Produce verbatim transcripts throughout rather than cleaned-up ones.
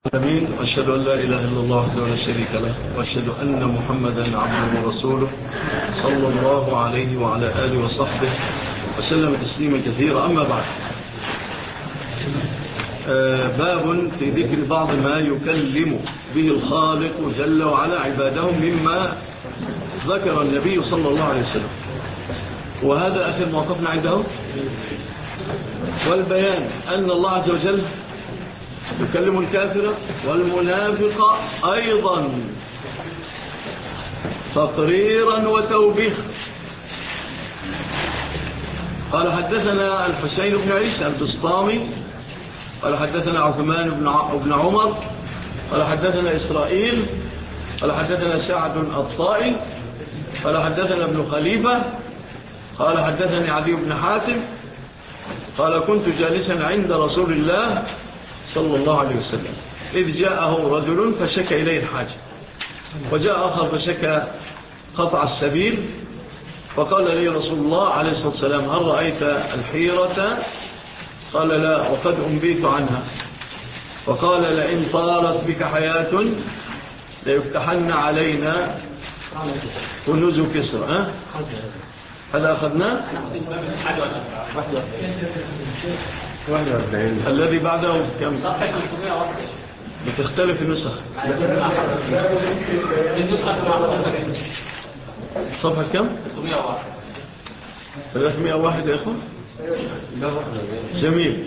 أمين. وأشهد أن لا إله إلا الله وحده لا شريك له، وأشهد أن محمدا عبده ورسوله صلى الله عليه وعلى آله وصحبه وسلم تسليما كثيرا. أما بعد، آه باب في ذكر بعض ما يكلم به الخالق جل وعلا عبادهم مما ذكر النبي صلى الله عليه وسلم، وهذا آخر موقفنا عنده، والبيان أن الله عز وجل يكلم الكافر والمنافق أيضا تقريرا وتوبيخا. قال حدثنا الحسين بن عيسى البسطامي قال حدثنا عثمان بن عمر قال حدثنا إسرائيل قال حدثنا سعد الطائي قال حدثنا ابن خليفة قال حدثني عدي بن حاتم قال كنت جالسا عند رسول الله صلى الله عليه وسلم إذ جاءه رجل فشكى إليه الحاجة، وجاء آخر فشكى قطع السبيل، فقال لي رسول الله عليه الصلاة والسلام هل رأيت الحيرة؟ قال لا، وقد أنبيت عنها. فقال لئن طالت بك حياة ليفتحن علينا كنوز كسرى. أه؟ هذا أخذنا الذي بعده كم؟ بتختلف النسخ. صفحة كم؟ ثلاثمائة وواحد يا أخوان. جميل.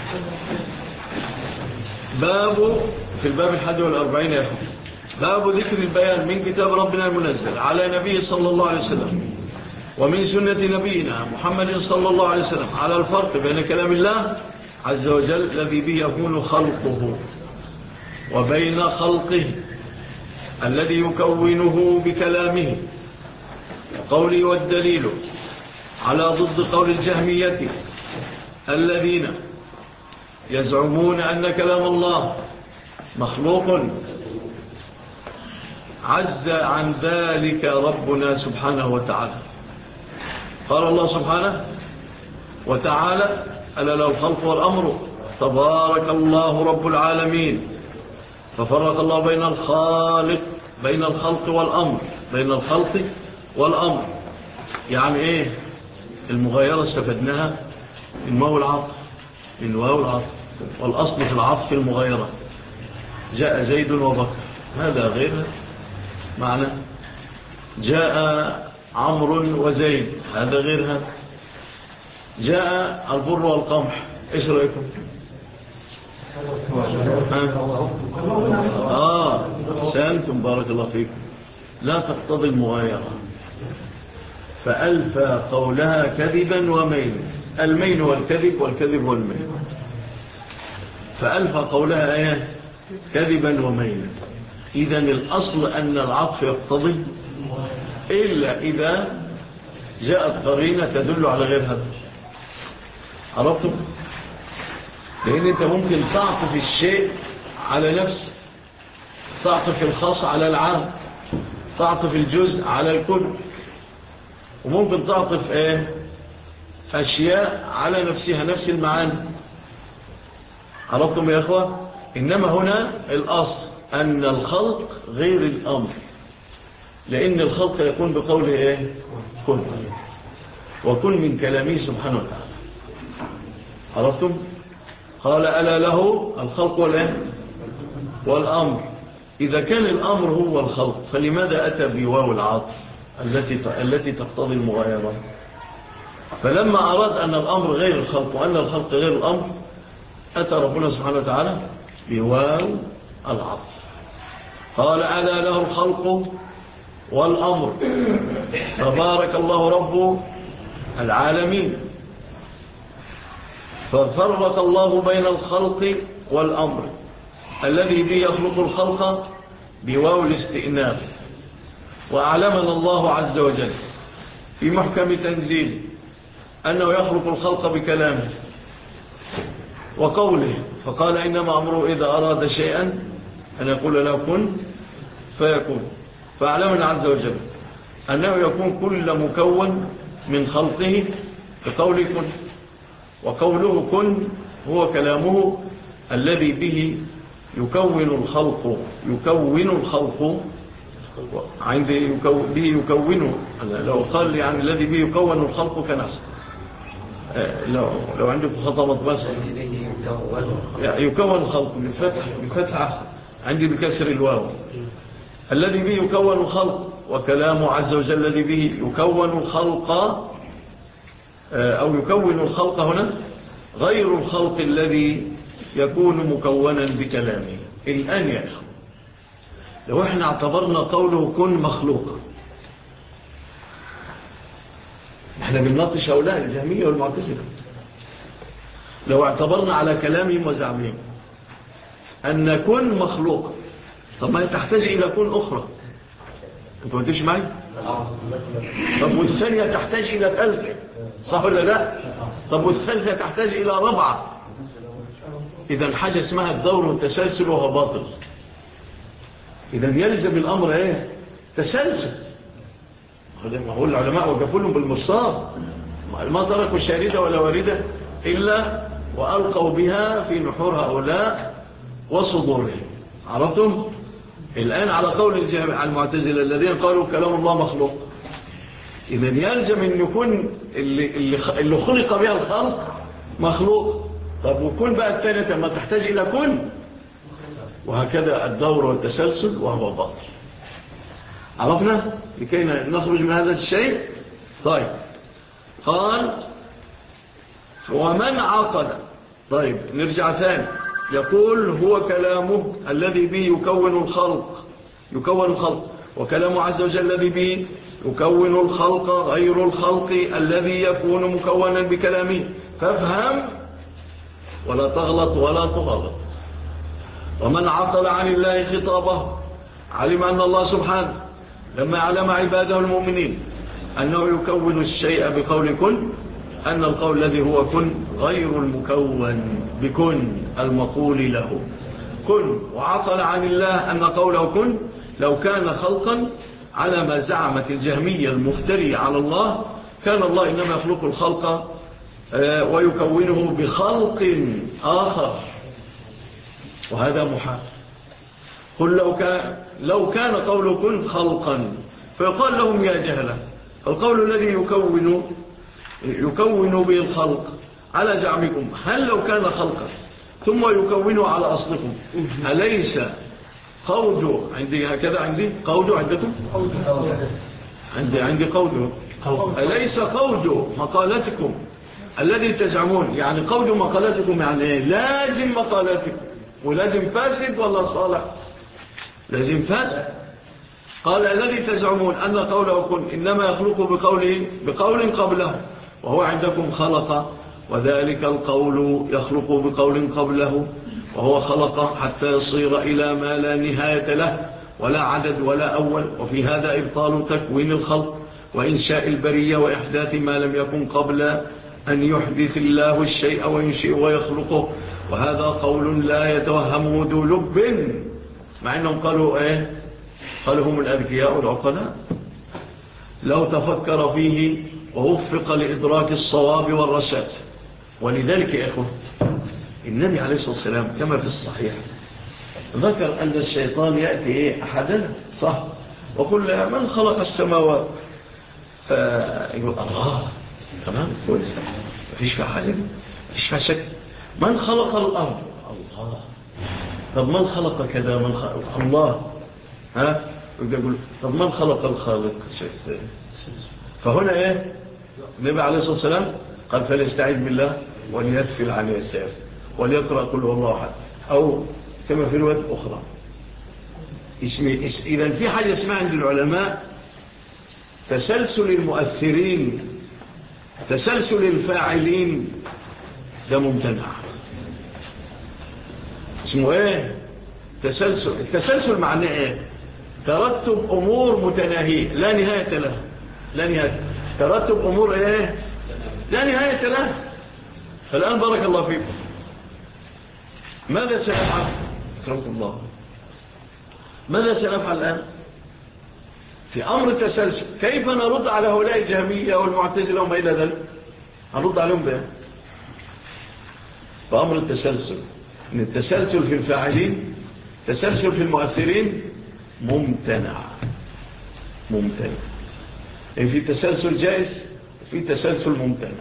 باب في الباب الحادي والأربعين يا أخوان، باب ذكر البيان من كتاب ربنا المنزل على نبي صلى الله عليه وسلم ومن سنة نبينا محمد صلى الله عليه وسلم على الفرق بين كلام الله عز وجل الذي به يكون خلقه وبين خلقه الذي يكونه بكلامه. قولي والدليل على ضد قول الجهمية الذين يزعمون أن كلام الله مخلوق. عز عن ذلك ربنا سبحانه وتعالى. قال الله سبحانه وتعالى ألا له الخلق والأمر تبارك الله رب العالمين. ففرق الله بين الخالق بين الخلق والأمر بين الخلق والأمر. يعني إيه المغايرة؟ استفدناها من واو العطف من واو العطف والأصل في العطف المغايرة. جاء زيد وبكر، هذا غير معنى. جاء عمرو وزيد، هذا غير هذا. جاء البر والقمح، ايش رأيكم؟ آه سأنتم بارك الله فيكم. لا تقتضي المغايرة، فألفى قولها كذبا ومين. المين والكذب والكذب والمين، فألفى قولها ايه كذبا ومين. إذن الأصل أن العطف يقتضي إلا إذا جاءت قرينة تدل على غير هذا. عرفتم؟ لأن أنت ممكن تعطف الشيء على نفسه، تعطف الخاص على العام، تعطف الجزء على الكل، وممكن تعطف ايه أشياء على نفسها نفس المعاني. عرفتم يا أخوة؟ إنما هنا الأصل أن الخلق غير الأمر، لأن الخلق يكون بقوله إيه؟ كن، وكن من كلامه سبحانه وتعالى. عرفتم؟ قال ألا له الخلق والإيه؟ والأمر. إذا كان الأمر هو الخلق فلماذا أتى بواو العاطف التي التي تقتضي المغايرة؟ فلما أراد أن الأمر غير الخلق وأن الخلق غير الأمر أتى ربنا سبحانه وتعالى بواو العاطف. قال ألا له الخلق والأمر تبارك الله رب العالمين. ففرق الله بين الخلق والأمر الذي به يخلق الخلق بواو الاستئناف. وأعلمنا الله عز وجل في محكم تنزيل أنه يخلق الخلق بكلامه وقوله، فقال إنما أمره إذا أراد شيئا أن يقول له كن فيكون. فأعلمنا عز وجل أنه يكون كل مكون من خلقه بقول كن، وقوله كن هو كلامه الذي به يكون الخلق يكون الخلق عندي يكون به يكون لو قال يعني الذي به يكون الخلق كان أحسن. لو لو عندك خطأ مطبس يكون الخلق بالفتح بالفتح أحسن. عندي بكسر الواو الذي به يكون الخلق، وكلامه عز وجل الذي به يكون الخلق أو يكون الخلق هنا غير الخلق الذي يكون مكونا بكلامه. الآن يا أخوة لو احنا اعتبرنا قوله كن مخلوقا، احنا بنناقش هؤلاء الجهمية والمعتزلة، لو اعتبرنا على كلامهم وزعمهم أن كن مخلوقا، طب ما تحتاج إلى كن أخرى، انت ما تيجي معي؟ طب والثانية تحتاج إلى ثالثة، صح ولا لا؟ طب والثالثة تحتاج إلى ربعة. إذا حاجة اسمها الدور والتسلسل وهو باطل. إذا يلزم الأمر إيه؟ تسلسل. ما هو العلماء وقفوا لهم بالمرصاد، ما تركوا شاردة ولا واردة إلا وألقوا بها في نحور هؤلاء وصدورهم. عرفتم؟ الآن على قول المعتزلة الذين قالوا كلام الله مخلوق، إذا يلزم أن يكون اللي, اللي خلق بها الخلق مخلوق. طب وكن بقى الثانية ما تحتاج إلى كن، وهكذا الدور والتسلسل وهو باطل. عرفنا لكي نخرج من هذا الشيء. طيب قال ومن عقل. طيب نرجع ثاني، يقول هو كلامه الذي به يكون الخلق يكون الخلق وكلامه عز وجل الذي به يكون الخلق غير الخلق الذي يكون مكونا بكلامه. فافهم ولا تغلط ولا تغلط. ومن عقل عن الله خطابه علم أن الله سبحانه لما علم عباده المؤمنين أنه يكون الشيء بقول كن، أن القول الذي هو كن غير المكون بكن المقول له كن. وعقل عن الله أن قوله كن لو كان خلقا على ما زعمت الجهمية المفتري على الله، كان الله إنما يخلق الخلق ويكونه بخلق آخر، وهذا محال. قل لو كان, لو كان قوله كن خلقا فيقال لهم يا جهلة القول الذي يكون يكون به الخلق على زعمكم هل لو كان خلقا ثم يكونه على أصلكم أليس قوله عندي هكذا عندي قوله عندكم عندي عندي قوله أليس قوله مقالتكم الذي تزعمون يعني قوله مقالتكم يعني إيه؟ لازم مقالتكم ولازم فاسد ولا صالح؟ لازم فاسد. قال الذي تزعمون أن قوله كن إنما يخلق بقوله بقول قبله وهو عندكم خلق، وذلك القول يخلق بقول قبله وهو خلق حتى يصير إلى ما لا نهاية له ولا عدد ولا أول. وفي هذا إبطال تكوين الخلق وإنشاء البرية وإحداث ما لم يكن قبل أن يحدث الله الشيء وينشئ ويخلقه، وهذا قول لا يتوهم ذو لب، مع أنهم قالوا إيه؟ قالوا هم الأذكياء والعقلاء لو تفكر فيه ووفق لإدراك الصواب والرشاد. ولذلك يا إخوة النبي عليه الصلاة والسلام كما في الصحيح ذكر أن الشيطان يأتي إيه أحدا صح وقل من خلق السماوات فيقول الله تمام كويس مفيش فيها حاجة مفيش فيها شك. من خلق الأرض الله. طب من خلق كذا من خلق الله ها يقول طب من خلق الخالق شيء. فهنا ايه النبي عليه الصلاة والسلام قال فليستعيذ بالله وليدفل عن يسار وليقرأ قل هو الله أحد أو كما في رواية أخرى. اسمي اس... إذا في حاجة اسمها عند العلماء تسلسل المؤثرين تسلسل الفاعلين، ده ممتنع. اسمه ايه تسلسل. التسلسل معناه ايه؟ ترتب أمور متناهية لا نهاية لها لا نهاية ترتب أمور ايه لا نهاية لها. فالآن بارك الله فيكم ماذا سنفعل؟ أكرمكم الله. ماذا سنفعل الآن في أمر التسلسل؟ كيف نرد على هؤلاء الجهمية والمعتزلة وما إلى ذلك؟ هنرد عليهم بها بأمر التسلسل. إن التسلسل في الفاعلين تسلسل في المؤثرين ممتنع ممتنع يعني في تسلسل جائز وفي تسلسل ممتنع.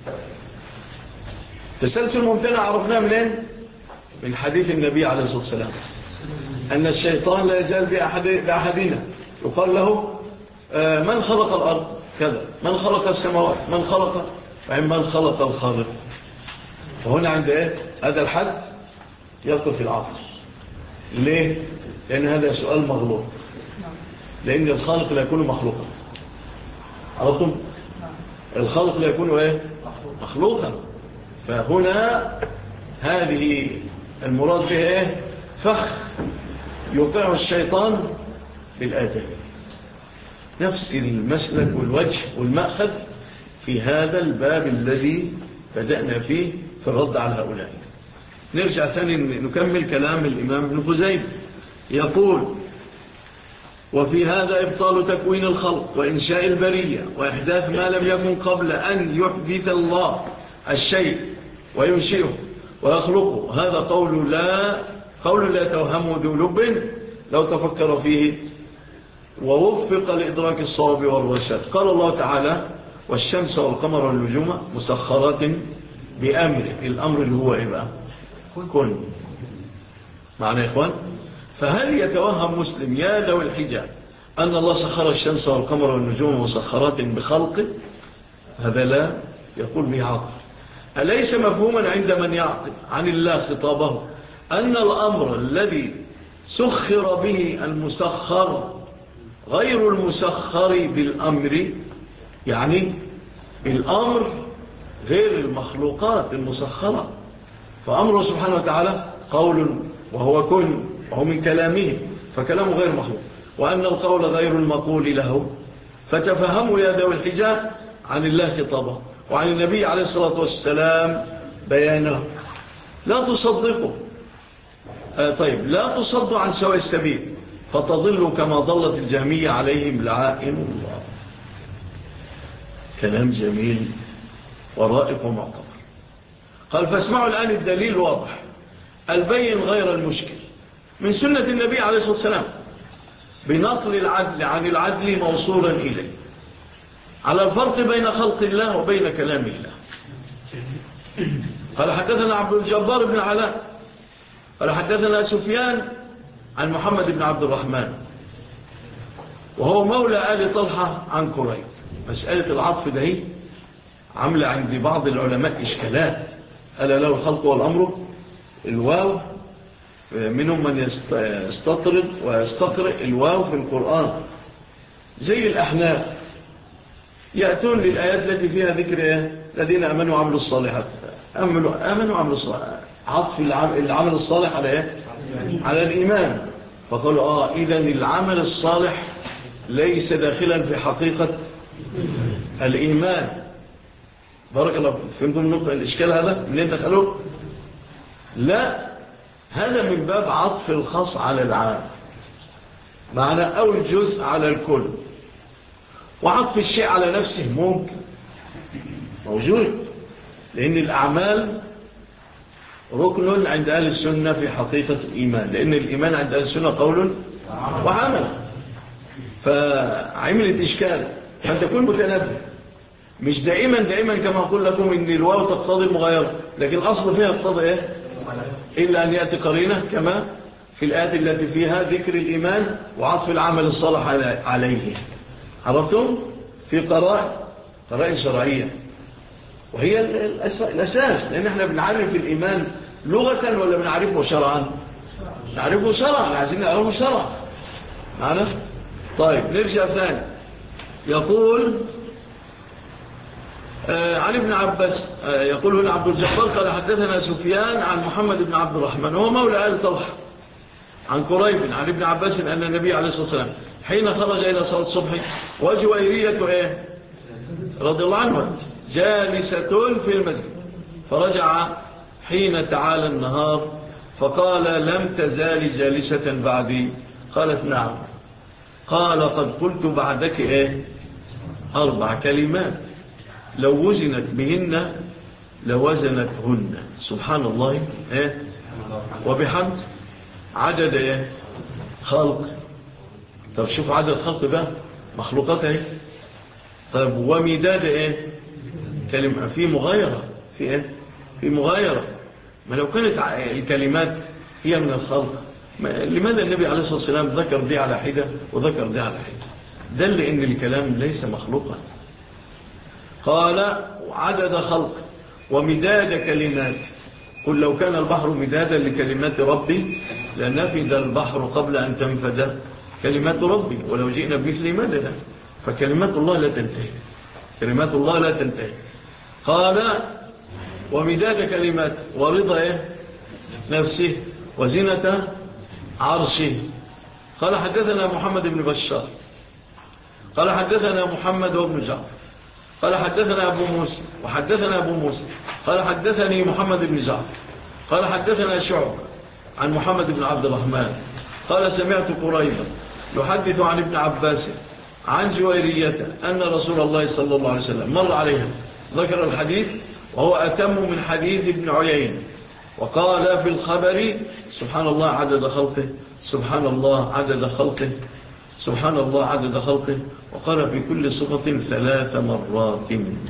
تسلسل ممتنع عرفناه منين؟ من حديث النبي عليه الصلاة والسلام أن الشيطان لا يزال بأحد بأحدنا يقال له آه من خلق الأرض كذا، من خلق السماوات، من خلق من خلق الخالق. وهنا عند إيه؟ هذا الحد يقف العقل. ليه؟ لأن هذا سؤال مغلوط، لأن الخالق لا يكون مخلوقا. عرفتم؟ الخالق لا يكون إيه؟ مخلوقا. فهنا هذه المراد بها إيه؟ فخ يوقعه الشيطان بالآدم. نفس المسلك والوجه والمأخذ في هذا الباب الذي بدأنا فيه في الرد على هؤلاء. نرجع ثاني نكمل كلام الإمام ابن خزيمة. يقول: وفي هذا إبطال تكوين الخلق وإنشاء البرية وإحداث ما لم يكن قبل أن يحدث الله الشيء وينشئه ويخلقه. هذا قول لا قول لا توهمه ذو لب لو تفكر فيه ووفق لإدراك الصواب والرشاد. قال الله تعالى: والشمس والقمر والنجوم مسخرات بأمره. الأمر اللي هو إيه بقى؟ كن. معنى يا إخوان؟ فهل يتوهم مسلم يا ذوي الحجاب أن الله سخر الشمس والقمر والنجوم مسخرات بخلقه؟ هذا لا يقول به عاقل. أليس مفهوما عند من يعقل عن الله خطابه أن الأمر الذي سخر به المسخر غير المسخر بالأمر؟ يعني الأمر غير المخلوقات المسخرة. فأمره سبحانه وتعالى قول وهو كن، وهو من كلامه، فكلامه غير مخلوق، وأن القول غير المقول له. فتفهموا يا ذوي الحجاب عن الله خطابه وعن النبي عليه الصلاة والسلام بيانه. لا تصدقوا آه طيب لا تصدوا عن سواء السبيل فتضلوا كما ضلت الجهمية عليهم لعائن الله. كلام جميل ورائق ومعتبر. قال: فاسمعوا الآن الدليل واضح البين غير المشكل من سنة النبي عليه الصلاة والسلام بنقل العدل عن العدل موصولا إليه على الفرق بين خلق الله وبين كلام الله. قال: حدثنا عبد الجبار بن علاء قال: حدثنا سفيان عن محمد بن عبد الرحمن وهو مولى آل طلحة عن كريب. مسألة العطف ده عمل عند بعض العلماء إشكالات. ألا له الخلق والأمر. الواو منهم من يستطرد ويستقرئ الواو في القرآن زي الأحناف، يأتون للآيات التي فيها ذكر الذين أمنوا وعملوا الصالحات. أمنوا آمنوا وعملوا الصالحات، عطف العمل الصالح على إيه؟ على الإيمان. فقالوا آه إذن العمل الصالح ليس داخلا في حقيقة الإيمان. بارك الله فهمتم النقطة الإشكال هذا منين دخلوه؟ لا، هذا من باب عطف الخاص على العام، معنى أو الجزء على الكل. وعطف الشيء على نفسه ممكن موجود، لأن الأعمال ركن عند أهل السنة في حقيقة الإيمان، لأن الإيمان عند أهل السنة قول وعمل. فعملت إشكال أن تكون متنبه، مش دائما دائما كما أقول لكم إن الواو تقتضي المغايرة، لكن الأصل فيها تقتضي إيه؟ إلا أن يأتي قرينة كما في الآيات التي فيها ذكر الإيمان وعطف العمل الصالح عليه. عرفتم؟ في قرائن قرائن شرعية، وهي الأساس، لأن احنا بنعرف الإيمان لغة ولا بنعرفه شرعا؟ نعرفه شرعا، عايزين نعرفه شرعا معنا؟ طيب نرجع ثاني. يقول آه عن ابن عباس آه يقول هنا عبد الجبار قال: حدثنا سفيان عن محمد بن عبد الرحمن وهو مولى آل طلحة عن كريب عن ابن عباس أن النبي عليه الصلاة والسلام حين خرج إلى صلاة الصبح وجويرية إيه؟ رضي الله عنه جالسة في المسجد، فرجع حين تعالى النهار فقال: لم تزال جالسة بعدي؟ قالت: نعم. قال: قد قلت بعدك إيه؟ أربع كلمات لو وزنت بهن لوزنتهن. سبحان الله إيه؟ وبحمد عدد ايه خلق. طب شوف عدد خلق بقى مخلوقات ايه. طب ومداد ايه كلمة في مغايرة في ايه في مغايرة. ما لو كانت الكلمات هي من الخلق لماذا النبي عليه الصلاة والسلام ذكر دي على حدة وذكر دي على حدة؟ دل ان الكلام ليس مخلوقا. قال عدد خلق ومداد كلمات. قل لو كان البحر مدادا لكلمات ربي لنفد البحر قبل أن تنفد كلمات ربي ولو جئنا بمثل مددا. فكلمات الله لا تنتهي كلمات الله لا تنتهي. قال ومداد كلمات ورضا نفسه وزنة عرشه. قال حدثنا محمد بن بشار قال حدثنا محمد وابن جعفر قال حدثنا أبو موسى وحدثنا أبو موسى قال حدثني محمد بن جعفر قال حدثنا شعب عن محمد بن عبد الرحمن قال سمعت قريبا يحدث عن ابن عباس عن جويرية أن رسول الله صلى الله عليه وسلم مر عليها ذكر الحديث وهو أتم من حديث ابن عيين. وقال في الخبر سبحان الله عدد خلقه سبحان الله عدد خلقه سبحان الله عدد خلقه. وقال في كل صفة ثلاث مرات.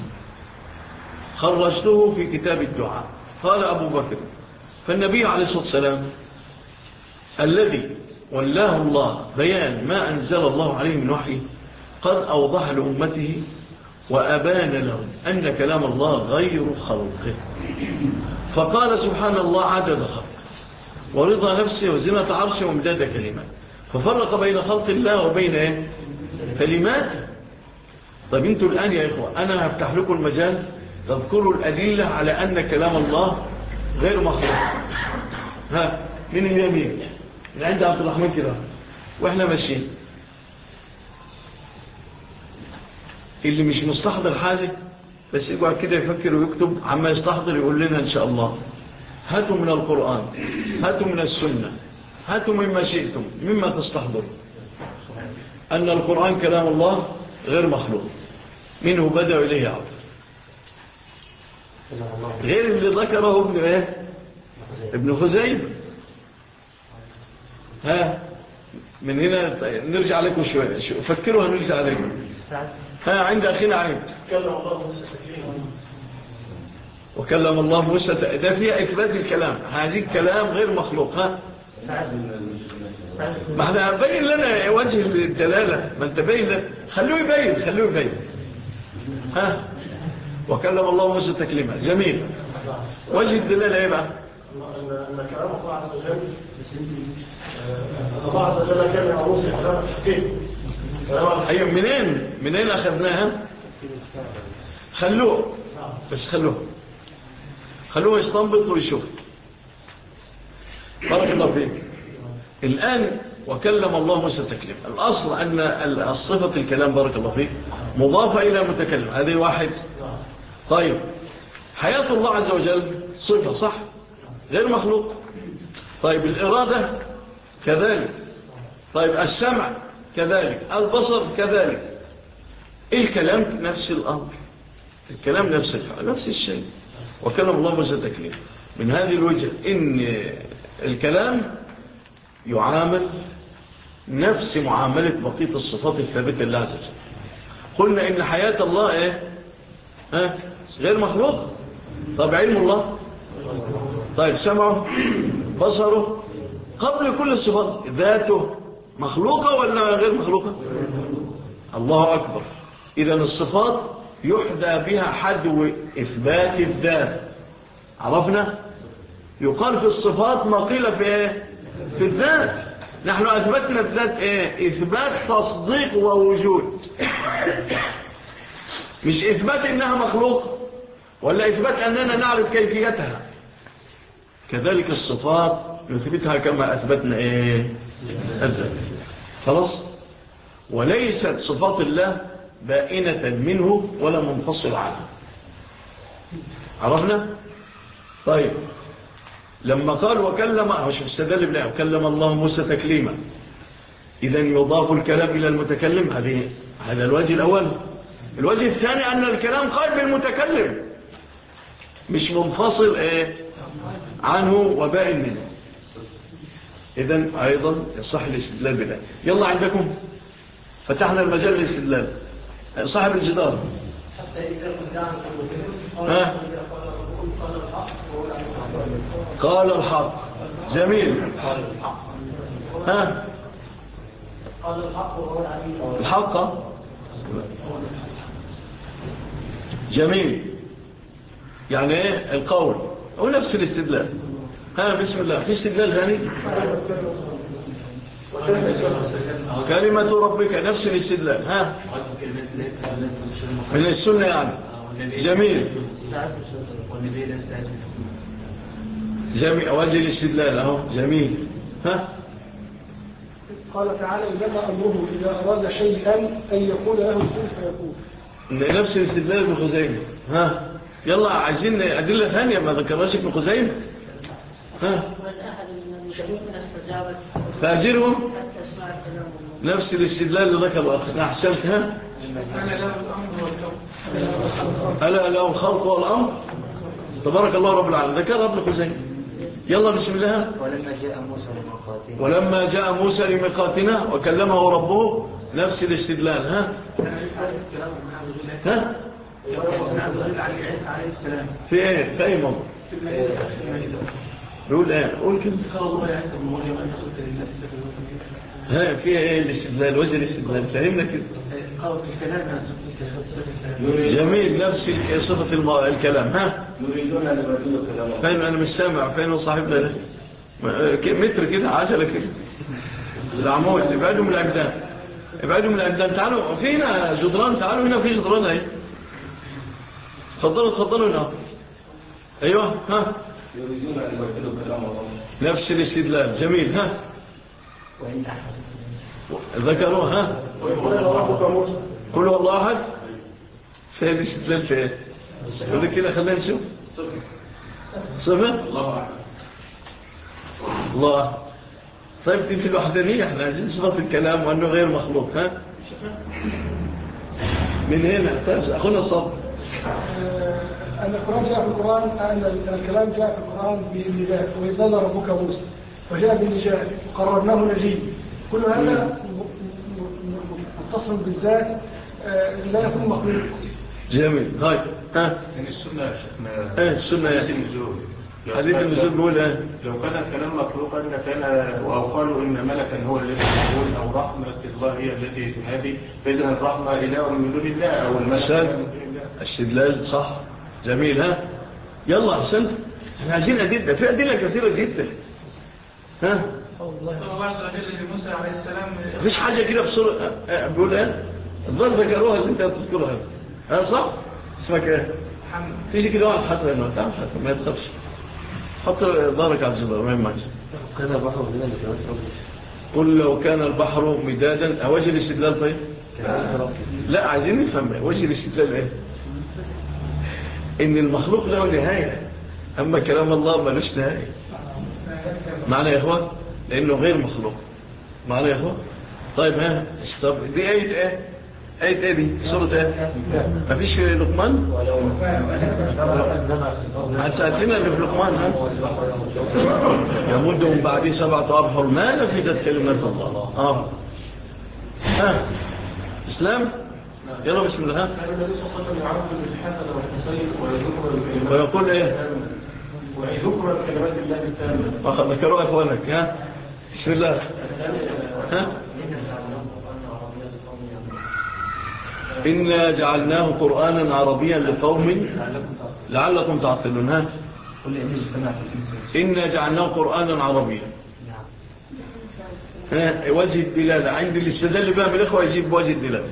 خرجته في كتاب الدعاء. قال أبو بكر فالنبي عليه الصلاة والسلام الذي ولاه الله بيان ما أنزل الله عليه من وحي قد أوضح لأمته وأبان لهم أن كلام الله غير خلقه. فقال سبحان الله عدد خلقه ورضا نفسه وزنة عرشه ومداد كلمات. ففرق بين خلق الله وبين إيه؟ كلمات. طيب انتوا الآن يا إخوة أنا هفتح لكم المجال تذكروا الأدلة على أن كلام الله غير مخلوق. ها من هي مين من عند عبد الرحمن كده وإحنا ماشيين. اللي مش مستحضر حاجة بس يقعد كده يفكر ويكتب عما يستحضر يقول لنا إن شاء الله. هاتوا من القرآن هاتوا من السنة هاتوا مما شئتم مما تستحضر أن القرآن كلام الله غير مخلوق منه بدأ إليه يعود غير اللي ذكره ابن ايه ابن خزيمة. ها من هنا نرجع لكم شوية شو فكروا هنرجع لكم. ها عند أخينا عيد وكلم الله موسى ده فيها إثبات الكلام. هذه الكلام غير مخلوق. ها ما احنا بين لنا وجه الدلالة ما انت بين لنا. خلوه يبين خلوه يبين. ها وكلم الله موسى تكليما. جميل. وجه الدلالة ايه بقى ان كلام الله عز وجل الله عز وجل كان مع موسى كلام حكيم. ايوه منين منين اخذناها. خلوه بس خلوه خلوه يستنبط ويشوف. بارك الله فيك. الآن وكلم الله موسى تكليما. الأصل أن الصفة الكلام بارك الله فيك مضافة إلى متكلم. هذه واحد. طيب حياة الله عز وجل صفة صح غير مخلوق. طيب الإرادة كذلك. طيب السمع كذلك البصر كذلك. الكلام نفس الأمر الكلام نفس الحال نفس الشيء. وكلم الله موسى تكليما. من هذه الوجه إن الكلام يعامل نفس معاملة بقية الصفات الثابتة لله عز وجل. قلنا إن حياة الله إيه؟ ها؟ غير مخلوق. طب علم الله طيب سمعه بصره قبل كل الصفات ذاته مخلوقة ولا غير مخلوقة. الله أكبر. إذن الصفات يحدى بها حدو إثبات الذات. عرفنا يقال في الصفات ما قيل في إيه؟ في الذات. نحن أثبتنا الذات إيه؟ إثبات تصديق ووجود مش إثبات إنها مخلوق ولا إثبات أننا نعرف كيفيتها. كذلك الصفات نثبتها كما أثبتنا إيه؟ الذات. خلاص. وليست صفات الله بائنة منه ولا منفصل عنه. عرفنا؟ طيب لما قال وكلم مش استدل بلا وكلم الله موسى تكليما. إذن يضاف الكلام إلى المتكلم. هذه هذا الوجه الأول. الوجه الثاني أن الكلام قائم بالمتكلم مش منفصل إيه؟ عنه وبائن منه. إذن أيضا يصح الاستدلال بالآية. يلا عندكم فتحنا المجال للاستدلال. صاحب الجدار ها؟ قال الحق. جميل. ها؟ الحق. جميل. يعني ايه القول هو نفس الاستدلال. ها بسم الله. في استدلال ثاني؟ كلمة ربك نفس الاستدلال. ها من السنة يعني. جميل. جميل. وجه الاستدلال اهو. جميل. ها قال تعالى إنما أمره إذا أراد شيئا أن يقول له كن فيكون. نفس الاستدلال ابن خزيمة. ها يلا عايزين أدلة ثانية ما ذكرناش ابن خزيمة. ها فأجرهم نفس الاستدلال اللي ذكر الأخ. أحسنت. ها ألا له الخلق والأمر تبارك الله رب العالمين. ذكرها ابن خزيمة. يلا بسم الله. ولما جاء موسى لميقاتنا ولما جاء موسى لميقاتنا وكلمه ربه نفس الاستدلال. ها ها في ايه في اي موضوع بيقول ايه قول كده. ها في ايه الاستدلال وجه الاستدلال فهمنا كده. جميل. نفس صفة الكلام. ها يريدون أن يبدلوا كلام الله. فين انا مش سامع. فين صاحبنا ده متر كده عجلة كده العمود. ابعدوا من العمدان. ابعدوا من العمدان. تعالوا فينا جدران. تعالوا هنا في جدران اهي. تفضلوا تفضلوا هنا. ايوه. ها يريدون أن يبدلوا كلام الله. نفس الاستدلال. جميل. ها وإن أحد ذكروا. ها كل والله أحد. فين الاستدلال فين يقول كده. خلينا نشوف. صفة الله الله. طيب دي في الوحدانية احنا عايزين صفة الكلام وأنه غير مخلوق. ها من هنا. طيب أخونا الصبر. أن القرآن جاء في القرآن أن الكلام جاء في القرآن بالنداء وإذ نادى ربك موسى وجاء بالنجاة وقررناه نجيب. كل هذا متصل بالذات لا يكون مخلوق. جميل. هاي. ها من السنة ايه السنة حديث النزول. حديث النزول بيقول ايه لو كان الكلام مخلوقا كان أو قالوا إن ملكا هو الذي يقول أو رحمة الله هي التي تنادي فإذا الرحمة إله من دون الله أو الملك. الشدلال صح. جميل. ها يلا أحسنت. احنا عايزين أدلة. في أدلة كثيرة جدا. ها موسى عليه السلام مفيش حاجة كده بصورة. بيقول ايه الظاهر ذكروها اللي انت بتذكرها. ها صح اسمك ايه تيجي كده واحد حتى هنا. تعال حتى ما يتخافش. حط ظهرك على الجدار ما يهمكش. كان البحر مدادا لكلمات ربي. قل لو كان البحر مدادا. وجه الاستدلال طيب لا عايزين نفهم وجه الاستدلال ايه. ان المخلوق له نهاية اما كلام الله ملوش نهاية. معنى يا اخوان لانه غير مخلوق. معنى يا اخوان. طيب ها طب دي ايه ايه ايه ايه دي سورة ايه مفيش في لقمان. حتى اتنا اللي في لقمان. ها يمدهم بعد سبعة أبحر ما نفدت كلمات الله. اه ها اسلام. يلا بسم الله. ها ويقول ايه ويذكر الكلمات الله التامة. ذكروا اخوانك. ها بسم الله. ها إنا جعلناه قرآنا عربيا لقوم لعلكم تعقلون. ها إنا جعلناه قرآنا عربيا. ها وجه الدلالة عند الاستدلال بقى من الإخوة يجيب وجه الدلالة.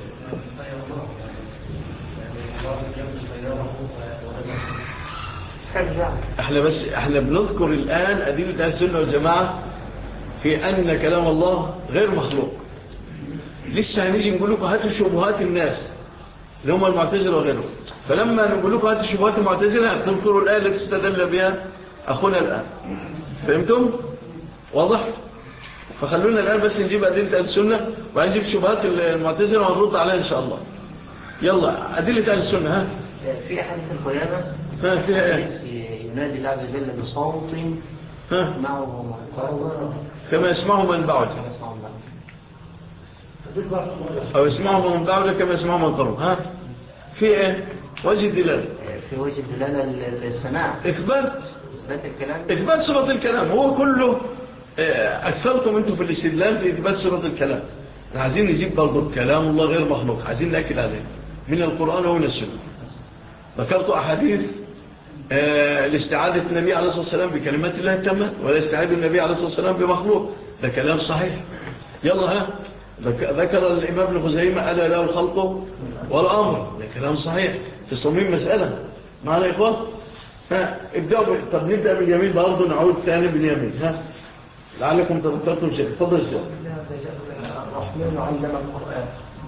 احنا بس احنا بنذكر الآن أدلة أهل السنة والجماعة في أن كلام الله غير مخلوق. لسه هنيجي نقول لكم هاتوا شبهات الناس اللي هم المعتزلة وغيرهم. فلما نقول لكم هاتوا شبهات المعتزلة تذكروا الآية التي استدل بها أخونا الآن. فهمتم؟ واضح؟ فخلونا الآن بس نجيب أدلة أهل السنة وهنجيب شبهات المعتزلة ونرد عليها إن شاء الله. يلا أدلة أهل السنة. ها في حديث القيامة ها فيها إيه؟ ينادي الله عز وجل بصوت ها معه كما يسمعه من بعد أو يسمعه من بعد كما يسمعه من قرب. ها في إيه وجه الدلالة؟ في وجه الدلالة السماع، إثبات إثبات الكلام، إثبات صفة الكلام. هو كله أكثرتم أنتم في الاستدلال في إثبات صفة الكلام. عايزين نجيب برضو كلام الله غير مخلوق، عايزين نأكد عليه من القرآن ومن السنة. ذكرت أحاديث الاستعادة النبي عليه الصلاة والسلام بكلمات الله التامة، ولا استعاد النبي عليه الصلاة والسلام بمخلوق، ده كلام صحيح. يلا ها ذكر الإمام ابن خزيمة ألا له الخلق والأمر، ده كلام صحيح في صميم مسألة. معنا يا إخوان؟ ها ابدأوا. طب نبدأ باليمين برضو، نعود ثاني باليمين. ها لعلكم تذكرتم شيء. تفضل الشيخ. الرحمن علم القرآن.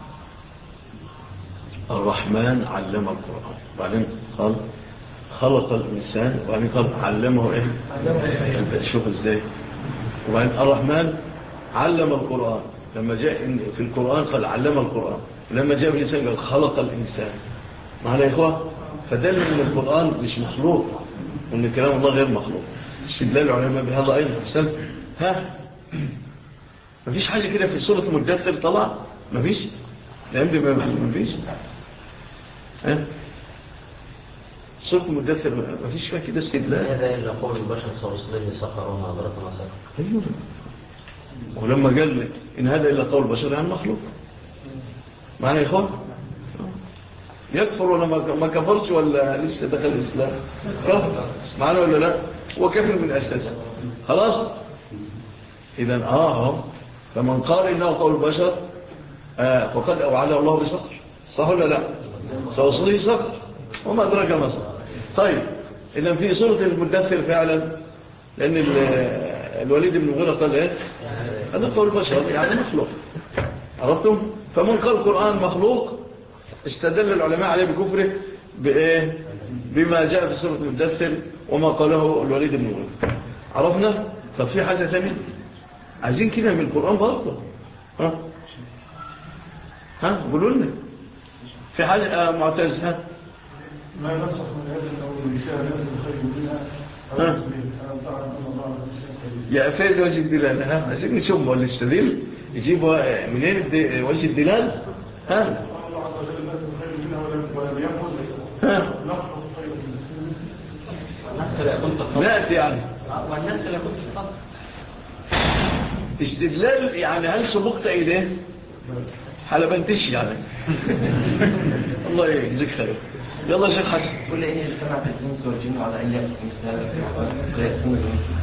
الرحمن علم القرآن، وبعدين قال خلق الإنسان، وبعدين قال علمه إيه؟ علمه. شوف إزاي. وبعدين الرحمن علم القرآن، لما جاء في القرآن قال علم القرآن، ولما جاء في الإنسان قال خلق الإنسان. معنا يا إخوة؟ فدل من القرآن مش مخلوق، وأن كلام الله غير مخلوق. استدلال العلماء بهذا أيضا. حسن ها مفيش حاجة كده في سورة المدثر طلع؟ مفيش؟ لا يمضي مفيش. ها سورة المدثر مفيش فيها كده استدلال. هذا إلا قول البشر سوصلين سخرون أدرك ما سخر. أيوه. ولما قال إن هذا إلا قول البشر يعني مخلوق. معنى يا إخوان يكفر ولا ما كفرش ولا لسه دخل الإسلام؟ كفر معنى ولا لا؟ هو كفر من أساسه. خلاص. إذن آه فمن قال إنه قول البشر آه فقد أوعده الله بصقر، صح ولا لا؟ سوصله صقر وما أدرك ما صقر. طيب إذن في سورة المدثر فعلا، لأن الوليد بن مغيرة قال إيه؟ هذا قول البشر يعني مخلوق. عرفتم؟ فمن قال القرآن مخلوق استدل العلماء عليه بكفره بإيه؟ بما جاء في سورة المدثر وما قاله الوليد بن مغيرة. عرفنا؟ طب في حاجة ثانية عايزين كده من القرآن برضه. ها ها قولوا لنا في حاجة آه معتز. ها ما نصح من هذا أو الرسالة التي خير منها ها يا فين وجه الدلال؟ ها عايزين نشوف ولا يستدل يجيبوا منين وجه الدلال؟ ها الله عز وجل الناس خير منها ولم ينفذ ها نأتي يعني والناس اللي كنت تفضل استدلال يعني هل سبقت إليه حلبنتش يعني. الله يجزيك خير. يلا شيخ حسن. كل إن اجتمعت الإنس والجن على أن يأتون.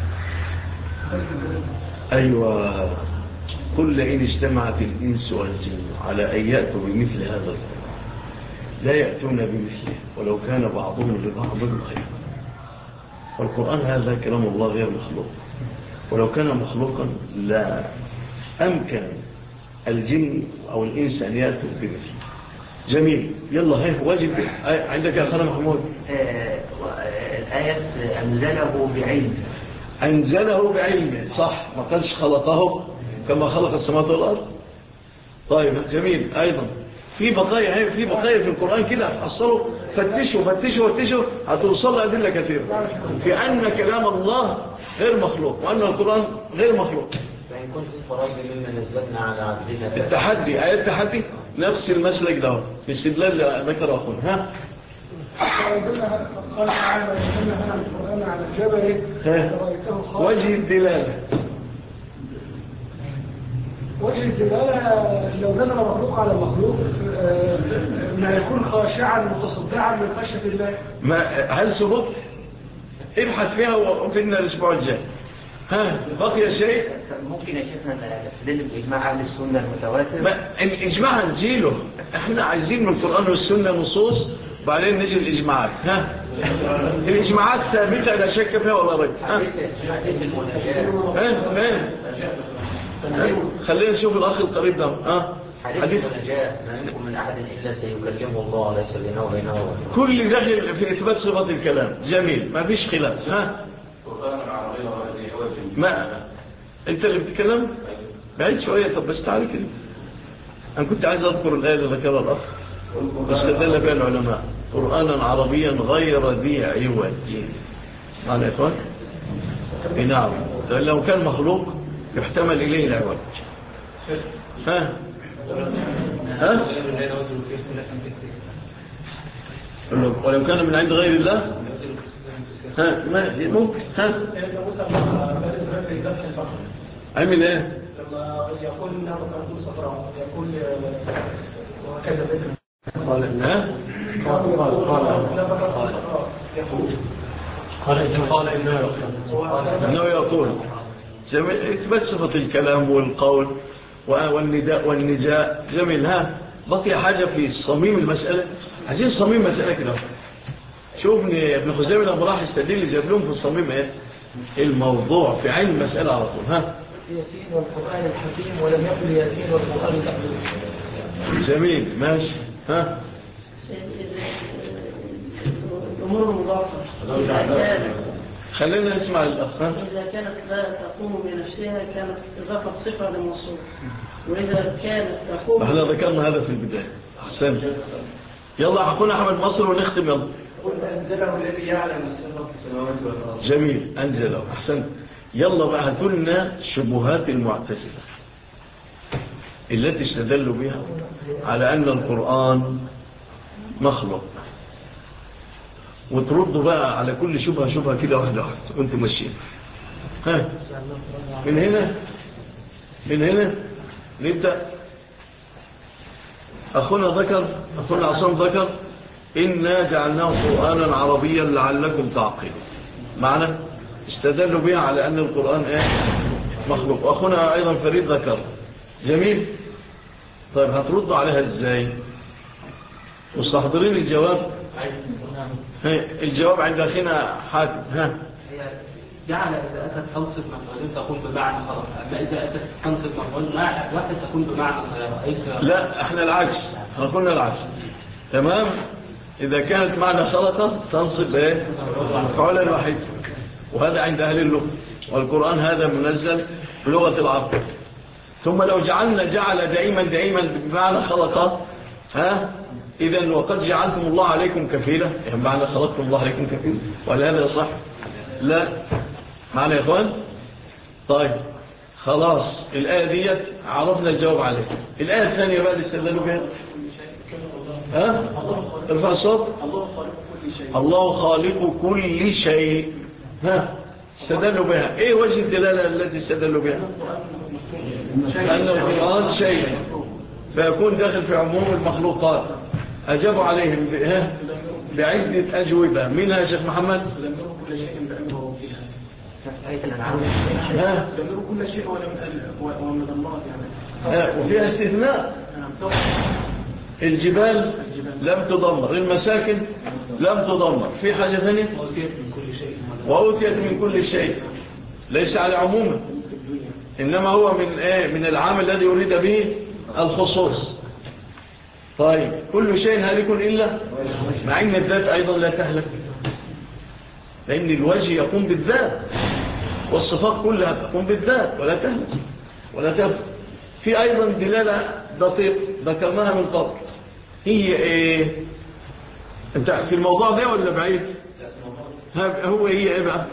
أيوة كل إن اجتمعت الإنس والجن على أن يأتوا بمثل هذا القرآن لا يأتون بمثله ولو كان بعضهم لبعض خيرا. والقرآن هذا كلام الله غير مخلوق، ولو كان مخلوقا لا أمكن الجن أو الإنس أن يأتوا بمثله. جميل. يلا هاي واجب عندك يا أخانا محمود. الآية أنزله بعلم. أنزله بعلم صح، ما قالش خلقه كما خلق السماوات والأرض. طيب جميل. أيضا في بقايا في بقايا في القرآن كده حصلوا فتشوا فتشوا فتشوا هتوصل أدلة كثيرة في أن كلام الله غير مخلوق وأن القرآن غير مخلوق. فإن كنت فرج مما نزلنا على عبدنا التحدي آيات التحدي نفس المسلك ده في استدلال ذكر أخونا. ها قال تعالى إنما هذا القرآن على الجبل رأيته وجه الدلالة. وجه الدلالة لو نزل مخلوق على مخلوق ما يكون خاشعا متصدعا من خشية الله. ما هل سبق؟ ابحث فيها وفينا الأسبوع الجاي. ها بقي شيء ممكن يا شيخنا نستدل بإجماع أهل السنة المتواتر. إجماع نجيله، احنا عايزين من القرآن والسنة نصوص بعدين نجي الإجماعات. ها الإجماعات ثابتة لا شك فيها ولا ريب. ها ها خلينا نشوف الأخ القريب ده. ها حديث النجاة ما منكم من أحد إلا سيكلمه الله ليس بينه وبينه كل داخل في إثبات صفة الكلام. جميل ما فيش خلاف. ها ما انت اللي بتتكلم بعيد شوية. طب بس تعالي كده انا كنت عايز اذكر الآية اللي ذكرها الاخ واستدل بها العلماء قرآنا عربيا غير ذي عوج. معنا يا اخوان نعم، لو كان مخلوق يحتمل إليه العوج. ها ها ولو كان من عند غير الله ها ما ممكن. ها عمل ايه لما يقول انها تكون صفراء يقول وكذا بدر قال ها قال قال قال انه يقول اثبت صفة الكلام والقول والنداء والنجاء جميل. ها بقي حاجة في صميم المسألة، عايزين صميم مسألة كده. شوفني ابن خزيمة لما راح يستدل جاب لهم في الصميم ايه الموضوع في عين المسألة على طول. ها ياسين والقرآن الحكيم ولم يقل ياسين والقرآن الحكيم. جميل ماشي. ها الأمور المضافة خلينا نسمع الأخ. إذا كانت لا تقوم بنفسها كانت إضافة صفة للموصول، وإذا كانت تقوم احنا ذكرنا هذا في البداية. أحسن. يلا حكونا أحمد مصر ونختم. يلا قل أنزله الذي يعلم السر في السماوات والأرض. جميل أنزله. أحسن. يلا بقى هاتولنا شبهات المعتزلة التي استدلوا بها على أن القرآن مخلوق، وتردوا بقى على كل شبهة شبهة كده واحدة واحدة وانت ماشيين. ها من هنا من هنا نبدأ. أخونا ذكر أخونا عصام ذكر إنا جعلناه قرآنا عربيا لعلكم تعقلون. معنى استدلوا بها على أن القرآن ايه مخلوق. وأخونا أيضا فريد ذكر. جميل. طيب هتردوا عليها ازاي؟ مستحضرين الجواب؟ الجواب عند أخينا حاتم. ها جعل إذا أتت تنصب مفعول تكون بمعنى خلق، أما إذا أتت تنصب مفعول واحد تكون بمعنى سيارة. لا احنا العكس، احنا قلنا العكس. تمام. إذا كانت معنى خلقة تنصب ايه مفعولا واحد، وهذا عند أهل اللغة، والقرآن هذا منزل بلغة العرب. ثم لو جعلنا جعل دائما دائما بمعنى خلقة، ها إذن وقد جعلتم الله عليكم كفيلة، يعني معنى خلقتم الله عليكم كفيلة، ولا هذا صح؟ لا. معنى يا إخوان؟ طيب خلاص الآية دي عرفنا الجواب عليها. الآية الثانية بقى اللي استدلوا بها ها ارفع الصوت. الله خالق كل شيء. ها استدلوا بها. ايه وجه الدلالة التي استدلوا بها؟ أن القرآن شيء فيكون داخل في عموم المخلوقات. أجابوا عليهم بعدة أجوبة. منها يا شيخ محمد؟ دمروا كل شيء بأمره فيها. آية الأنعام. ها دمروا كل شيء ولم الله يعني. وفيها استثناء. الجبال لم تدمر، المساكن لم تدمر. في حاجة ثانية؟ وأوتيت من كل شيء. ليس على عمومه، إنما هو من إيه؟ من العام الذي يريد به الخصوص. طيب كل شيء هالك إلا مع أن الذات أيضا لا تهلك، لأن الوجه يقوم بالذات والصفات كلها تقوم بالذات ولا تهلك ولا تهلك. في أيضا دلالة دقيق ذكرناها من قبل. هي إيه؟ أنت في الموضوع ده ولا بعيد؟ هو هي إيه بقى؟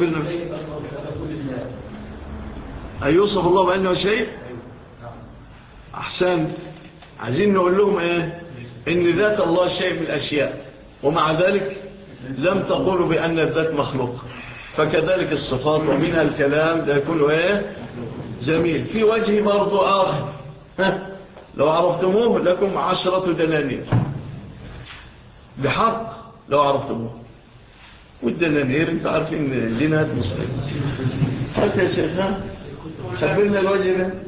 أيوصف الله بأنه شيء؟ أحسن. عايزين نقول لهم إيه؟ إن ذات الله شيء من الأشياء، ومع ذلك لم تقولوا بأن الذات مخلوق. فكذلك الصفات ومنها الكلام ده كله إيه؟ جميل. في وجه برضو آخر، ها لو عرفتموه لكم عشرة دنانير بحق لو عرفتموه. والدنانير انت عارفين جنات مسلم. حتى يا شيخنا خبرنا الوجه ده.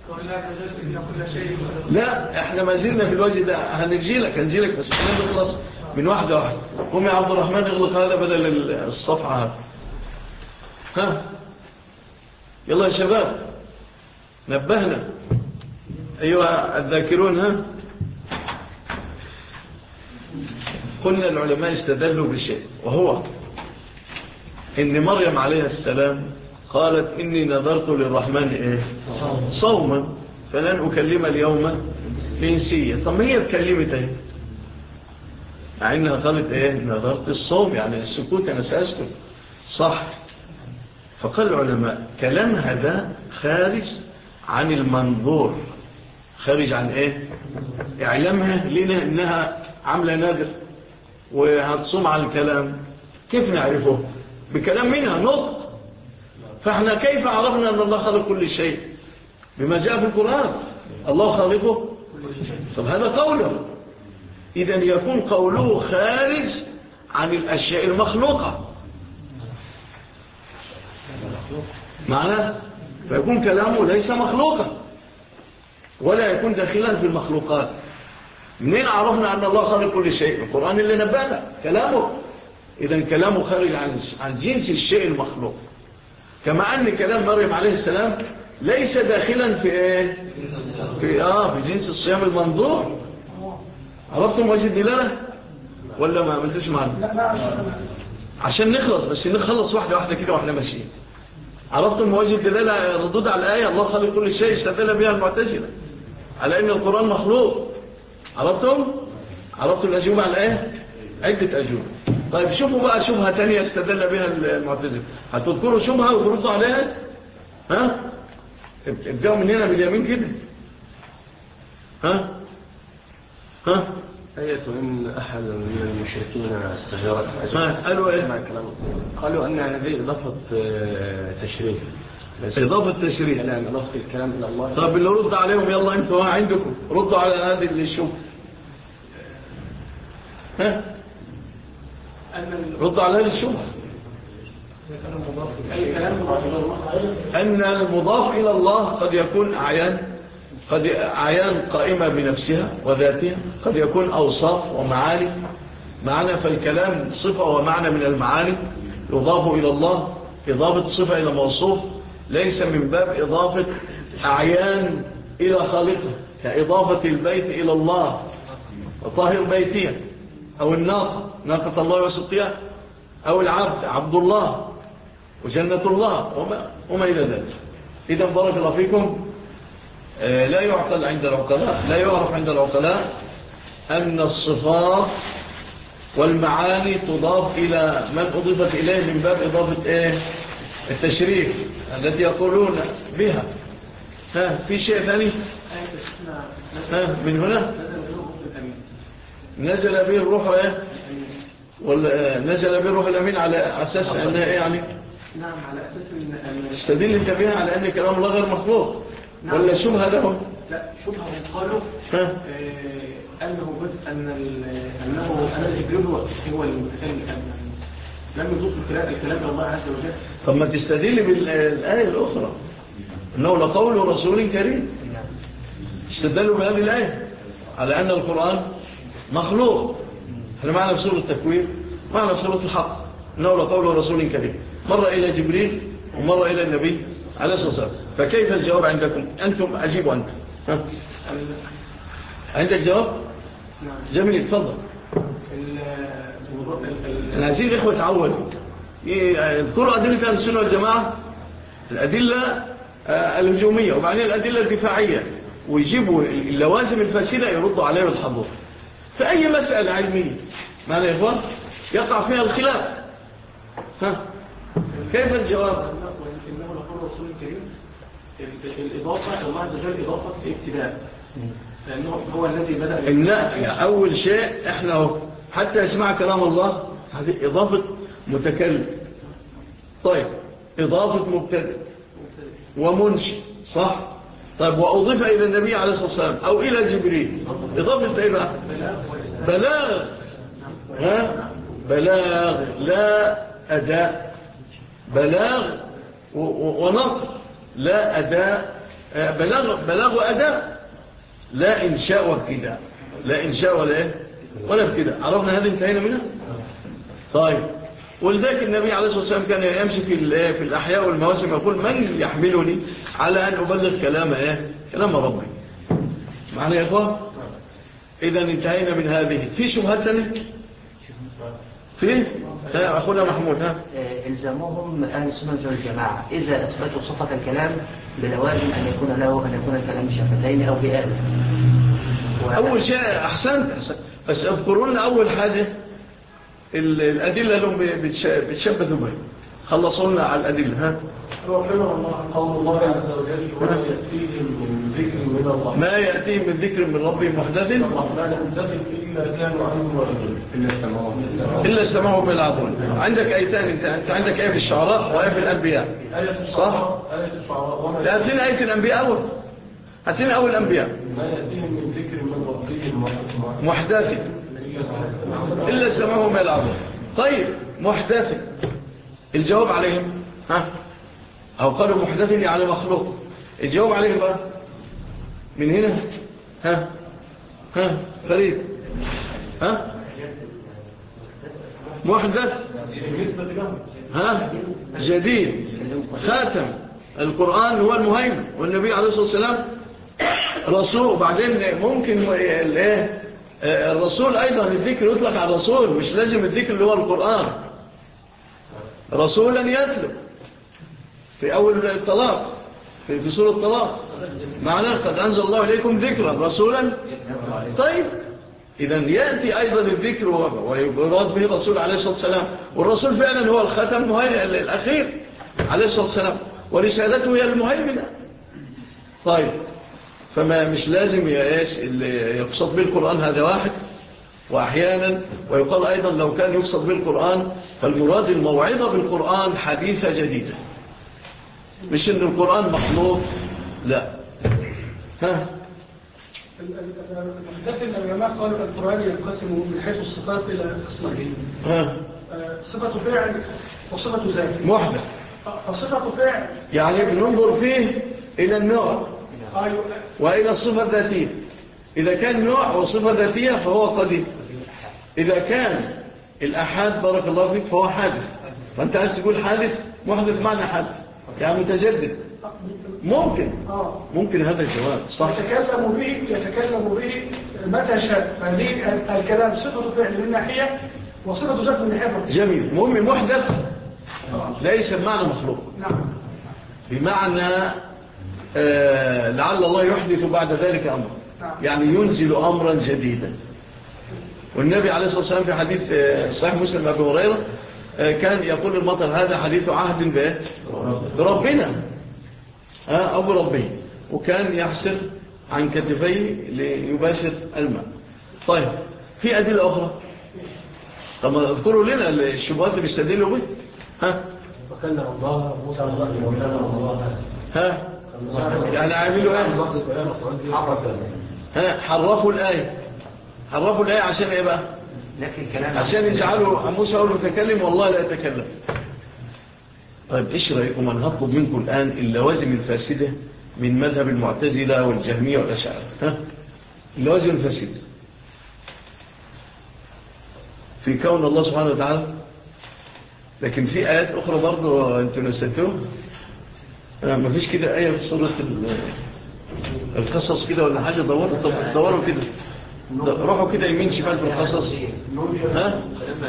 لا احنا ما زلنا في الوجه ده. هنجي لك هنجي لك بس احنا نخلص من واحدة واحدة. قوم يا عبد الرحمن اغلق هذا بدل الصفحة هذا. ها يلا يا شباب نبهنا أيها الذاكرون. ها قلنا العلماء استدلوا بشيء، وهو إن مريم عليه السلام قالت إني نذرت للرحمن إيه؟ صوما فلن أكلم اليوم إنسيا. طب ما هي اتكلمت إيه؟ مع إنها قالت إيه؟ نذرت الصوم، يعني السكوت أنا سأسكت صح. فقال العلماء كلام هذا خارج عن المنظور، خارج عن ايه؟ اعلامها لنا انها عاملة نادر وهتصوم على الكلام، كيف نعرفه؟ بكلام منها نطق. فاحنا كيف عرفنا ان الله خلق كل شيء؟ بما جاء في القرآن، الله خالقه. طب هذا قوله، إذن يكون قوله خارج عن الأشياء المخلوقة معناه، فيكون كلامه ليس مخلوقا ولا يكون داخلا في المخلوقات. منين عرفنا أن الله خالق كل شيء؟ القرآن اللي نبانا كلامه. إذن كلامه خارج عن عن جنس الشيء المخلوق، كما أن كلام مريم عليه السلام ليس داخلا في ايه؟ في اه في جنس الصيام المنظور. عرفتم وجه الدلالة ولا ما عملتوش معنا؟ عشان نخلص، بس نخلص واحدة واحدة كده واحنا ماشيين. عرفتم وجه الدلالة؟ ردود على الآية الله خالق كل شيء استدل بها المعتزلة على ان القرآن مخلوق. عرفتم؟ عرفتم الأجوبة على الآية؟ عدة أجوبة. طيب شوفوا بقى شبهة تانية استدل بها المعتزلة، هتذكروا شبهة وتردوا عليها؟ ها؟ ابدأوا من هنا باليمين كده. ها ها آية إن أحد من المشركين استجارك قالوا إيه؟ قالوا أن هذه إضافة تشريف، إضافة تشريف، كلام إضافة الكلام إلى الله. طب اللي رد عليهم يلا أنتوا عندكم ردوا على هذه اللي الشوف. ها ردوا على هذه الشوف. أن المضاف إلى الله قد يكون أعيان، قد أعيان قائمة بنفسها وذاتها، قد يكون أوصاف ومعاني معنى. فالكلام صفة ومعنى من المعاني يضاف إلى الله. إضافة صفة إلى موصوف ليس من باب إضافة أعيان إلى خالقه، كإضافة البيت إلى الله وطاهر بيتيا، أو الناقة ناقة الله وسقيا، أو العبد عبد الله وجنة الله وما, وما إلى ذلك. إذا بارك الله فيكم، آه لا يعقل عند العقلاء، لا يعرف عند العقلاء أن الصفات والمعاني تضاف إلى من أضيفت إليه من باب إضافة إيه؟ التشريف التي يقولون بها. ها في شيء ثاني؟ ها من هنا نزل به الروح إيه؟ ولا نزل به الروح الأمين على أساس أنها إيه يعني؟ نعم على أساس أن استدل انت بها على أن كلام الله غير مخلوق. نعم. ولا شبهة لهم؟ لا شبهة قالوا آه أنه بد أن أنه أن الجبريل هو المتكلم، لم يضيف الكلام الكلام إلى الله عز وجل. طب ما تستدل بالآية الأخرى أنه لقول رسول كريم. استدلوا بهذه الآية على أن القرآن مخلوق. احنا معنا في سورة التكوير، معنا في سورة الحق أنه لقول رسول كريم، مرة إلى جبريل ومرة إلى النبي عليه الصلاة والسلام. فكيف الجواب عندكم؟ أنتم أجيبوا أنت. ها؟ عندك جواب؟ جميل تفضل. العزيز إخوة تعود يذكروا أدلة السنة والجماعة، الأدلة الهجومية وبعدين الأدلة الدفاعية، ويجيبوا اللوازم الفاسدة يردوا عليها بالحضور. فأي مسألة علمية معنى يا إخوان يقع فيها الخلاف، ها كيف الجواب؟ إنه لقول رسول الكريم الإضافة الله عز وجل إضافة ابتداء، لأنه هو الذي بدأ. لا أول شيء إحنا حتى يسمع كلام الله هذه إضافة متكلم. طيب إضافة مبتدئ ومنشئ صح؟ طيب وأضيف إلى النبي عليه الصلاة والسلام أو إلى جبريل إضافة إيه بقى؟ بلاغ. ها؟ بلاغ لا أداء، بلاغ ونقل لا أداء، بلاغ, بلاغ وأداء، لا إنشاء وابتداء، لا إنشاء ولا إيه ولا ابتداء. عرفنا هذه انتهينا منها. طيب ولذلك النبي عليه الصلاة والسلام كان يمشي في في الأحياء والمواسم يقول من يحملني على أن أبلغ كلام إيه كلام ربي. معنا يا إخوان؟ إذا انتهينا من هذه. في شبهات ثانية؟ في أخونا محمود. ها إلزامهم أهل السنة والجماعة إذا أثبتوا صفة الكلام بلوازم أن يكون له أن يكون الكلام بشفتين أو بآل. أول شيء أحسنت، بس أذكرون أول حاجة الأدلة لهم بتشبثوا بها. خلصوا لنا على الأدلة. ها قول الله عز وجل وما يأتيهم من ذكر من الله ما يأتيهم من ذكر من ربهم محدث إلا كانوا عنه معرضين إلا استمعوا بالعظيم. عندك آيتان، انت انت عندك آية في الشعراء وآية في الأنبياء، صح؟ آية الشعراء لا، هاتين آية الأنبياء أول، هاتين أول الأنبياء. ما يأتيهم من ذكر من ربهم محدث إلا استمعوا بالعظيم. طيب محدث، الجواب عليهم ها، أو قالوا محدث يعني مخلوق، الجواب عليهم بقى من هنا. ها ها فريد، ها محدث، ها جديد، خاتم القرآن هو المهيمن، والنبي عليه الصلاة والسلام رسول. وبعدين ممكن الايه الرسول أيضا الذكر يطلق على الرسول، مش لازم الذكر اللي هو القرآن. رسولا يتلو في أول الطلاق، في, في سورة الطلاق معناه قد أنزل الله إليكم ذكرا رسولا. طيب إذن يأتي أيضا الذكر ويراد به الرسول عليه الصلاة والسلام، والرسول فعلا هو الختم الأخير عليه الصلاة والسلام، ورسالته هي المهيمنة. طيب فما مش لازم اللي يقصد بالقرآن هذا واحد، وأحيانا ويقال أيضا لو كان يقصد بالقرآن فالمراد الموعظة بالقرآن حديثة جديدة، مش إن القرآن مخلوق، لا. ها لكن العلماء قالوا القرآن ينقسم من حيث الصفات إلى قسمين، صفة فعل وصفة ذات محدث. فصفة فعل يعني بننظر فيه إلى النوع وإلى الصفة الذاتية. إذا كان نوع وصفة ذاتية فهو قديم، إذا كان الأحاد بارك الله فيك فهو حادث. فأنت عايز تقول حادث، محدث معنى حادث يعني متجدد. ممكن ممكن هذا الجواب صح. يتكلم به يتكلم به متى شاء، فهذه الكلام صفة فعل من ناحية وصفة ذات من ناحية. جميل. المهم محدث ليس بمعنى مخلوق، نعم، بمعنى آه لعل الله يحدث بعد ذلك أمر، يعني ينزل أمرا جديدا. والنبي عليه الصلاة والسلام في حديث آه صحيح مسلم أبي هريرة آه كان يقول المطر هذا حديث عهد به بربنا آه أبو ربه، وكان يحسر عن كتفيه ليباشر الماء. طيب في أدلة أخرى، طب اذكروا لنا الشبهات اللي بيستدلوا به. ها وكان الله موسى الله ها يعني عاملوا ايه؟ ها حرفوا الآية، حرفوا الآية عشان ايه بقى؟ عشان يجعلوا موسى هو المتكلم والله لا يتكلم. طيب ايش رأيكم ان هطلب منكم الآن اللوازم الفاسدة من مذهب المعتزلة والجهمية والأشاعرة؟ ها اللوازم الفاسدة في كون الله سبحانه وتعالى، لكن في آيات أخرى برضو أنتوا نسيتوها. ما فيش كده آية في سورة القصص كده ولا حاجة؟ دوروا طب دوروا كده، روحوا كده يمين شمال في القصص. ها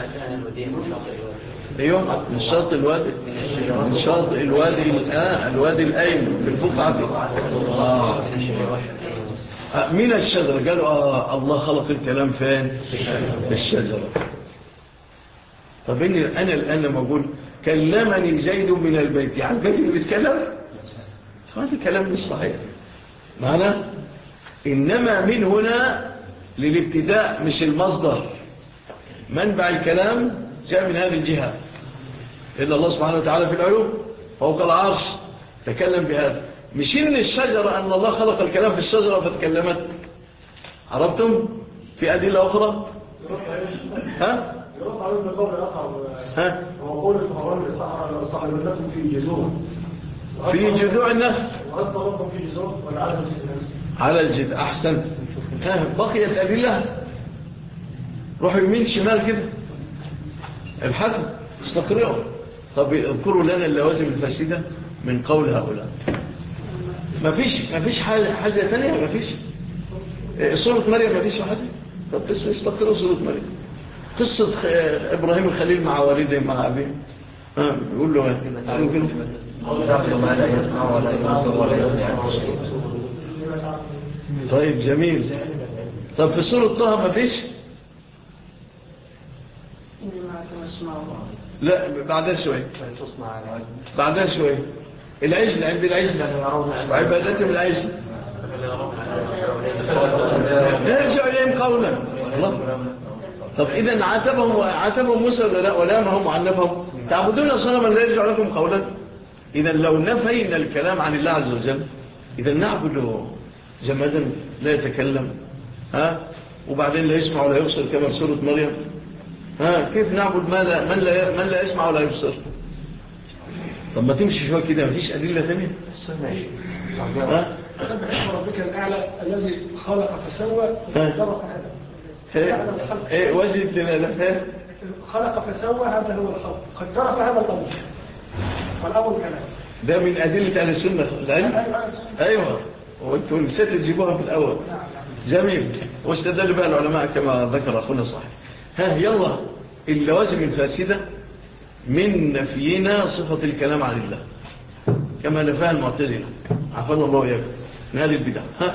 ايوه من شاطئ الوادي، من شاطئ الوادي آه الوادي الأيمن في البقعة دي. آه. آه من الشجرة قالوا آه الله خلق الكلام فين؟ في الشجرة. طب إني أنا الآن لما أقول كلمني زيد من البيت، يعني البيت اللي بيتكلم، هذا كلام مش صحيح معنى. إنما من هنا للابتداء مش المصدر، منبع الكلام جاء من هذه الجهة. إلا الله سبحانه وتعالى في العلو فوق العرش تكلم بهذا، مش إن الشجرة أن الله خلق الكلام في الشجرة فتكلمت. عرفتم؟ في أدلة أخرى. ها؟ يرد عليه بقول آخر، ها؟ وقول الفرمان صاحبتكم في جذوع، في جذوع النخل، وهل طلبكم في جذوع ولا على الجذوع؟ على الجذوع. أحسن. ها بقيت أدلة، روحوا يمين شمال كده ابحثوا استقرئوا. طب اذكروا لنا اللوازم الفاسدة من قول هؤلاء. ما فيش ما فيش حاجة, حاجة تانية، ما فيش. سورة مريم ما فيش حاجة. طب بس استقرئوا سورة مريم، قصة إبراهيم الخليل مع والده مع أبيه. ها يقول له ممكن طيب جميل. طب في سورة طه ما فيش. لا بعدها شوي بعدها شوي العجل عند العجل وعبادتهم العجل نرجع إليهم قولا الله. طب إذا عاتبهم عاتبهم موسى ولامهم وعنفهم تعبدون صنما لا يرجع لكم قولا. إذا لو نفينا الكلام عن الله عز وجل إذا نعبد جمادا لا يتكلم ها وبعدين لا يسمع ولا يبصر كما في سورة مريم. ها كيف نعبد ما لا من لا من لا يسمع ولا يبصر؟ طب ما تمشي شويه كده مفيش أدلة ثانية. ها سبح اسم ربك الأعلى الذي خلق فسوى وقدر فهدى. ايه وجد لنا خلق فسوى هذا هو الخلق قدر فهذا الأمر والأول كلام ده من أدلة أهل السنة العلم. أيوة وانتوا نسيت تجيبوها في الأول. جميل. واستدل بقى العلماء كما ذكر أخونا صحيح. ها يلا اللوازم الفاسدة من نفينا صفة الكلام عن الله كما نفاها المعتزلة عفوا الله وياكم من هذه البدع. ها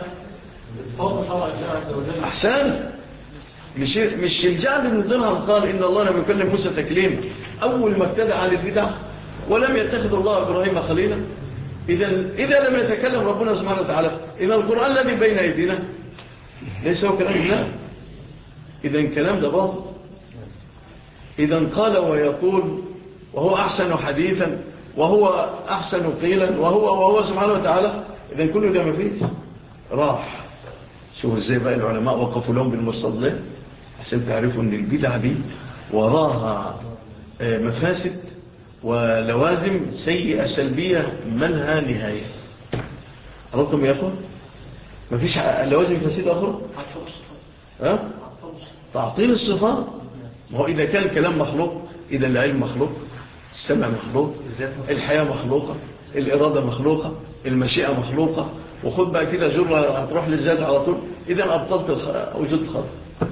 أحسن. مش مش الجعد بن درهم قال إن الله لم يكلم موسى تكليما أول ما ابتدع عن البدع ولم يتخذ الله إبراهيم خليلا. إذا إذا لم يتكلم ربنا سبحانه وتعالى إذا القرآن الذي بين أيدينا ليس هو كلام الله. إذا الكلام ده باطل. إذا قال ويقول وهو أحسن حديثا وهو أحسن قيلا وهو وهو سبحانه وتعالى. إذا كله ده ما فيش راح. شوفوا ازاي بقى العلماء وقفوا لهم بالمرصاد ليه عشان تعرفوا ان البدع دي وراها مفاسد ولوازم سيئة سلبية منها نهاية. عرفتم يا أخوة؟ مفيش لوازم فاسدة أخرى؟ ها؟ تعطيل الصفات. ما هو إذا كان الكلام مخلوق إذا العلم مخلوق السمع مخلوق الحياة مخلوقة الإرادة مخلوقة المشيئة مخلوقة وخد بقى كده جرة هتروح للذات على طول. إذا أبطلت وجود الخلق.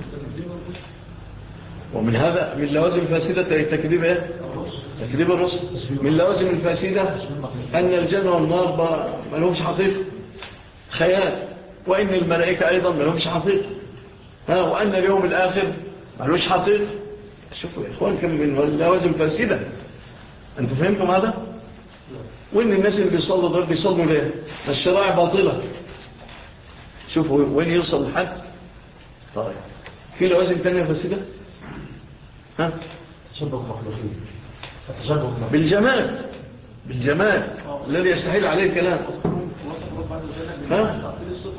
ومن هذا من لوازم فاسدة تكذيب ايه؟ تكذيب الرسل. من لوازم الفاسدة أن الجنة والنار ما لهمش حقيقة خيال وإن الملائكة أيضا ما لهمش حقيقة ها وأن اليوم الآخر ما لهوش حقيقة. شوفوا يا إخوان كم من لوازم فاسدة. أنتوا فهمتم هذا؟ وإن الناس اللي بيصلوا دول بيصلوا ليه؟ الشرائع باطلة. شوفوا وين يوصل الحد. طيب في لوازم تانية فاسدة ها تشبه مخلوقين تشبه بالجمال بالجمال الذي يستحيل عليه الكلام. ها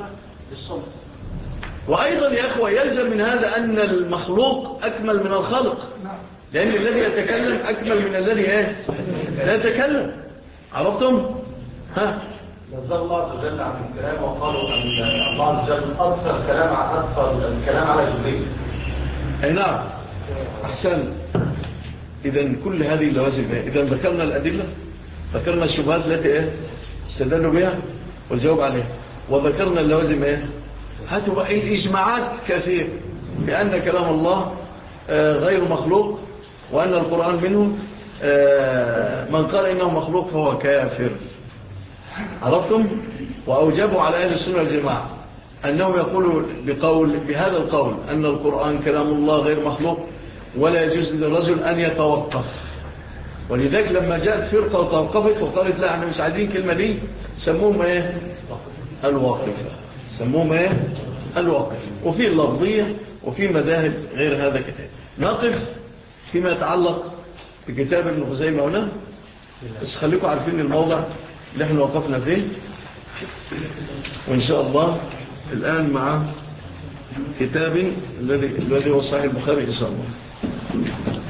وأيضا يا أخوة يلزم من هذا أن المخلوق أكمل من الخلق لأن الذي يتكلم أكمل من الذي ايه لا يتكلم. عرفتم؟ ها نزل الله عز وجل عن الكلام وقالوا أن الله عز وجل أكثر كلام عن أكثر الكلام على جبريل. أي نعم أحسن. إذن كل هذه اللوازم إذن ذكرنا الأدلة ذكرنا الشبهات التي إيه استدلوا بها والجواب عليها وذكرنا اللوازم إيه هاتوا بقى الإجماعات كثير بأن كلام الله غير مخلوق وأن القرآن منه من قال إنه مخلوق فهو كافر. عرفتم؟ وأوجبوا على أهل السنة والجماعة أنهم يقولوا بقول بهذا القول أن القرآن كلام الله غير مخلوق ولا يجوز للرجل أن يتوقف. ولذلك لما جاءت فرقة وتوقفت وقالت لا احنا مش عايزين كلمة دي سموهم ايه الواقفة. سموهم ايه الواقفة. وفي اللفظية وفي مذاهب غير هذا كتاب. نقف فيما يتعلق بكتاب ابن خزيمة هنا بس خليكم عارفين الموضع اللي احنا وقفنا فيه وإن شاء الله الآن مع كتاب الذي الذي هو صحيح البخاري إن شاء الله.